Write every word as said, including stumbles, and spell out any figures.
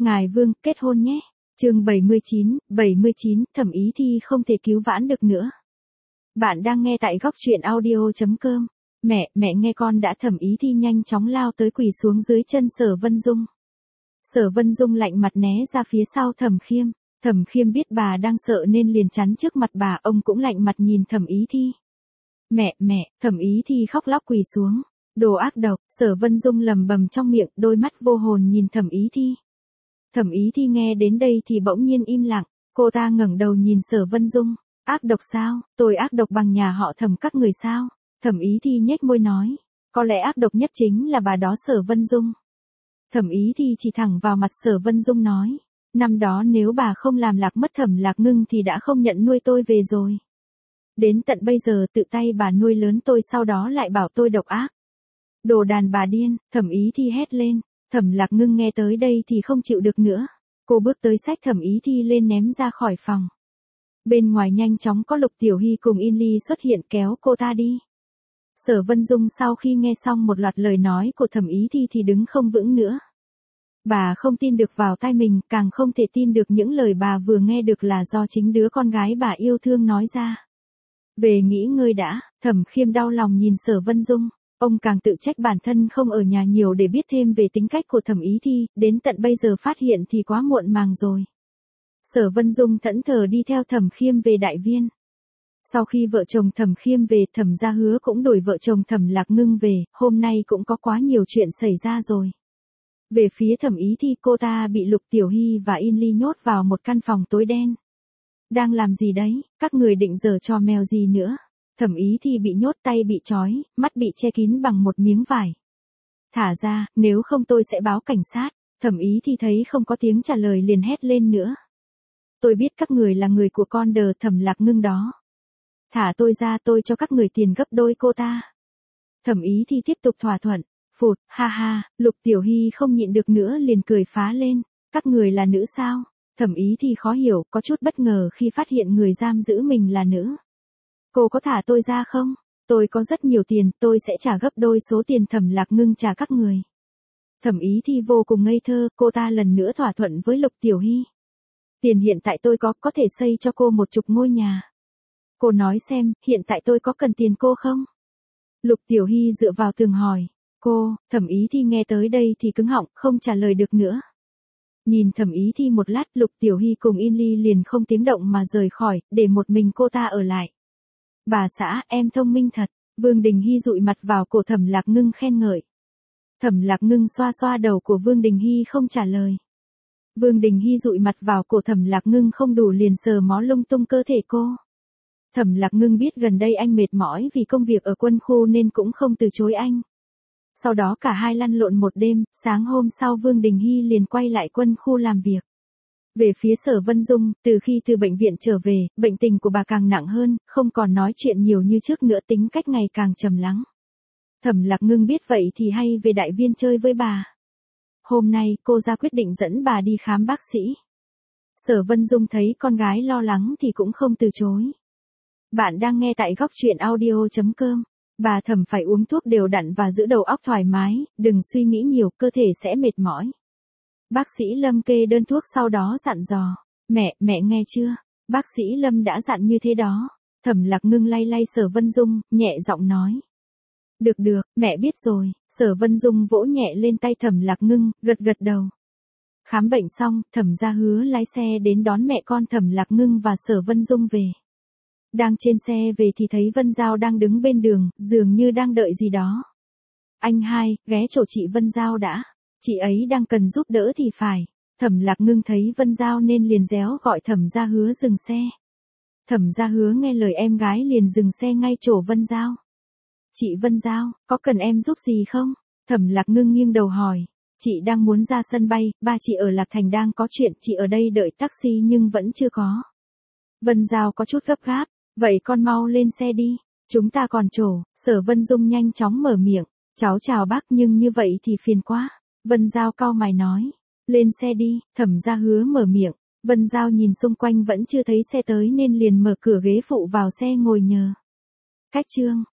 Ngài Vương, kết hôn nhé. Chương bảy mươi chín, bảy mươi chín, Thẩm Ý Thi không thể cứu vãn được nữa. Bạn đang nghe tại góc truyện audio chấm com. Mẹ, mẹ nghe con đã. Thẩm Ý Thi nhanh chóng lao tới quỳ xuống dưới chân Sở Vân Dung. Sở Vân Dung lạnh mặt né ra phía sau Thẩm Khiêm. Thẩm Khiêm biết bà đang sợ nên liền chắn trước mặt bà, ông cũng lạnh mặt nhìn Thẩm Ý Thi. Mẹ, mẹ, Thẩm Ý Thi khóc lóc quỳ xuống. Đồ ác độc, Sở Vân Dung lầm bầm trong miệng, đôi mắt vô hồn nhìn Thẩm Ý Thi. Thẩm Ý Thi nghe đến đây thì bỗng nhiên im lặng, cô ta ngẩng đầu nhìn Sở Vân Dung. Ác độc sao, tôi ác độc bằng nhà họ Thẩm các người sao? Thẩm Ý Thi nhếch môi nói, có lẽ ác độc nhất chính là bà đó Sở Vân Dung. Thẩm Ý Thi chỉ thẳng vào mặt Sở Vân Dung nói, năm đó nếu bà không làm lạc mất Thẩm Lạc Ngưng thì đã không nhận nuôi tôi về rồi. Đến tận bây giờ tự tay bà nuôi lớn tôi, sau đó lại bảo tôi độc ác. Đồ đàn bà điên, Thẩm Ý Thi hét lên. Thẩm Lạc Ngưng nghe tới đây thì không chịu được nữa. Cô bước tới xách Thẩm Ý Thi lên ném ra khỏi phòng. Bên ngoài nhanh chóng có Lục Tiểu Hy cùng In Ly xuất hiện kéo cô ta đi. Sở Vân Dung sau khi nghe xong một loạt lời nói của Thẩm Ý Thi thì đứng không vững nữa. Bà không tin được vào tai mình, càng không thể tin được những lời bà vừa nghe được là do chính đứa con gái bà yêu thương nói ra. Về nghỉ ngơi đã, Thẩm Khiêm đau lòng nhìn Sở Vân Dung. Ông càng tự trách bản thân không ở nhà nhiều để biết thêm về tính cách của Thẩm Ý Thi, đến tận bây giờ phát hiện thì quá muộn màng rồi. Sở Vân Dung thẫn thờ đi theo Thẩm Khiêm về Đại Viên. Sau khi vợ chồng Thẩm Khiêm về, Thẩm gia Hứa cũng đuổi vợ chồng Thẩm Lạc Ngưng về, hôm nay cũng có quá nhiều chuyện xảy ra rồi. Về phía Thẩm Ý Thi, cô ta bị Lục Tiểu Hy và In Ly nhốt vào một căn phòng tối đen. Đang làm gì đấy, các người định giở trò mèo gì nữa? Thẩm Ý Thi bị nhốt, tay bị trói, mắt bị che kín bằng một miếng vải. Thả ra, nếu không tôi sẽ báo cảnh sát. Thẩm Ý Thi thấy không có tiếng trả lời liền hét lên nữa. Tôi biết các người là người của con đờ Thẩm Lạc Ngưng đó. Thả tôi ra, tôi cho các người tiền gấp đôi cô ta. Thẩm Ý Thi tiếp tục thỏa thuận. Phụt, ha ha, Lục Tiểu Hy không nhịn được nữa liền cười phá lên. Các người là nữ sao? Thẩm Ý Thi khó hiểu, có chút bất ngờ khi phát hiện người giam giữ mình là nữ. Cô có thả tôi ra không? Tôi có rất nhiều tiền, tôi sẽ trả gấp đôi số tiền Thẩm Lạc Ngưng trả các người. Thẩm Ý Thi vô cùng ngây thơ, cô ta lần nữa thỏa thuận với Lục Tiểu Hy. Tiền hiện tại tôi có, có thể xây cho cô một chục ngôi nhà. Cô nói xem, hiện tại tôi có cần tiền cô không? Lục Tiểu Hy dựa vào tường hỏi. Cô, Thẩm Ý Thi nghe tới đây thì cứng họng, không trả lời được nữa. Nhìn Thẩm Ý Thi một lát, Lục Tiểu Hy cùng In Ly liền không tiếng động mà rời khỏi, để một mình cô ta ở lại. Bà xã, em thông minh thật. Vương Đình Hy dụi mặt vào cổ Thẩm Lạc Ngưng khen ngợi. Thẩm Lạc Ngưng xoa xoa đầu của Vương Đình Hy không trả lời. Vương Đình Hy dụi mặt vào cổ Thẩm Lạc Ngưng không đủ liền sờ mó lung tung cơ thể cô. Thẩm Lạc Ngưng biết gần đây anh mệt mỏi vì công việc ở quân khu nên cũng không từ chối anh. Sau đó cả hai lăn lộn một đêm, sáng hôm sau Vương Đình Hy liền quay lại quân khu làm việc. Về phía Sở Vân Dung, từ khi từ bệnh viện trở về, bệnh tình của bà càng nặng hơn, không còn nói chuyện nhiều như trước nữa, tính cách ngày càng trầm lắng. Thẩm Lạc Ngưng biết vậy thì hay về Đại Viên chơi với bà. Hôm nay, cô ra quyết định dẫn bà đi khám bác sĩ. Sở Vân Dung thấy con gái lo lắng thì cũng không từ chối. Bạn đang nghe tại góc truyện audio chấm com. Bà Thẩm phải uống thuốc đều đặn và giữ đầu óc thoải mái, đừng suy nghĩ nhiều, cơ thể sẽ mệt mỏi. Bác sĩ Lâm kê đơn thuốc sau đó dặn dò. Mẹ, mẹ nghe chưa? Bác sĩ Lâm đã dặn như thế đó. Thẩm Lạc Ngưng lay lay Sở Vân Dung, nhẹ giọng nói. Được được, mẹ biết rồi. Sở Vân Dung vỗ nhẹ lên tay Thẩm Lạc Ngưng, gật gật đầu. Khám bệnh xong, Thẩm gia Hứa lái xe đến đón mẹ con Thẩm Lạc Ngưng và Sở Vân Dung về. Đang trên xe về thì thấy Vân Giao đang đứng bên đường, dường như đang đợi gì đó. Anh hai, ghé chỗ chị Vân Giao đã. Chị ấy đang cần giúp đỡ thì phải. Thẩm Lạc Ngưng thấy Vân Giao nên liền réo gọi Thẩm gia Hứa dừng xe. Thẩm gia Hứa nghe lời em gái liền dừng xe ngay chỗ Vân Giao. Chị Vân Giao, có cần em giúp gì không? Thẩm Lạc Ngưng nghiêng đầu hỏi. Chị đang muốn ra sân bay, ba chị ở Lạc Thành đang có chuyện, chị ở đây đợi taxi nhưng vẫn chưa có. Vân Giao có chút gấp gáp. Vậy con mau lên xe đi, chúng ta còn chỗ. Sở Vân Dung nhanh chóng mở miệng. Cháu chào bác nhưng như vậy thì phiền quá. Vân Giao cau mày nói. Lên xe đi, Thẩm gia Hứa mở miệng. Vân Giao nhìn xung quanh vẫn chưa thấy xe tới nên liền mở cửa ghế phụ vào xe ngồi nhờ. Cách chương.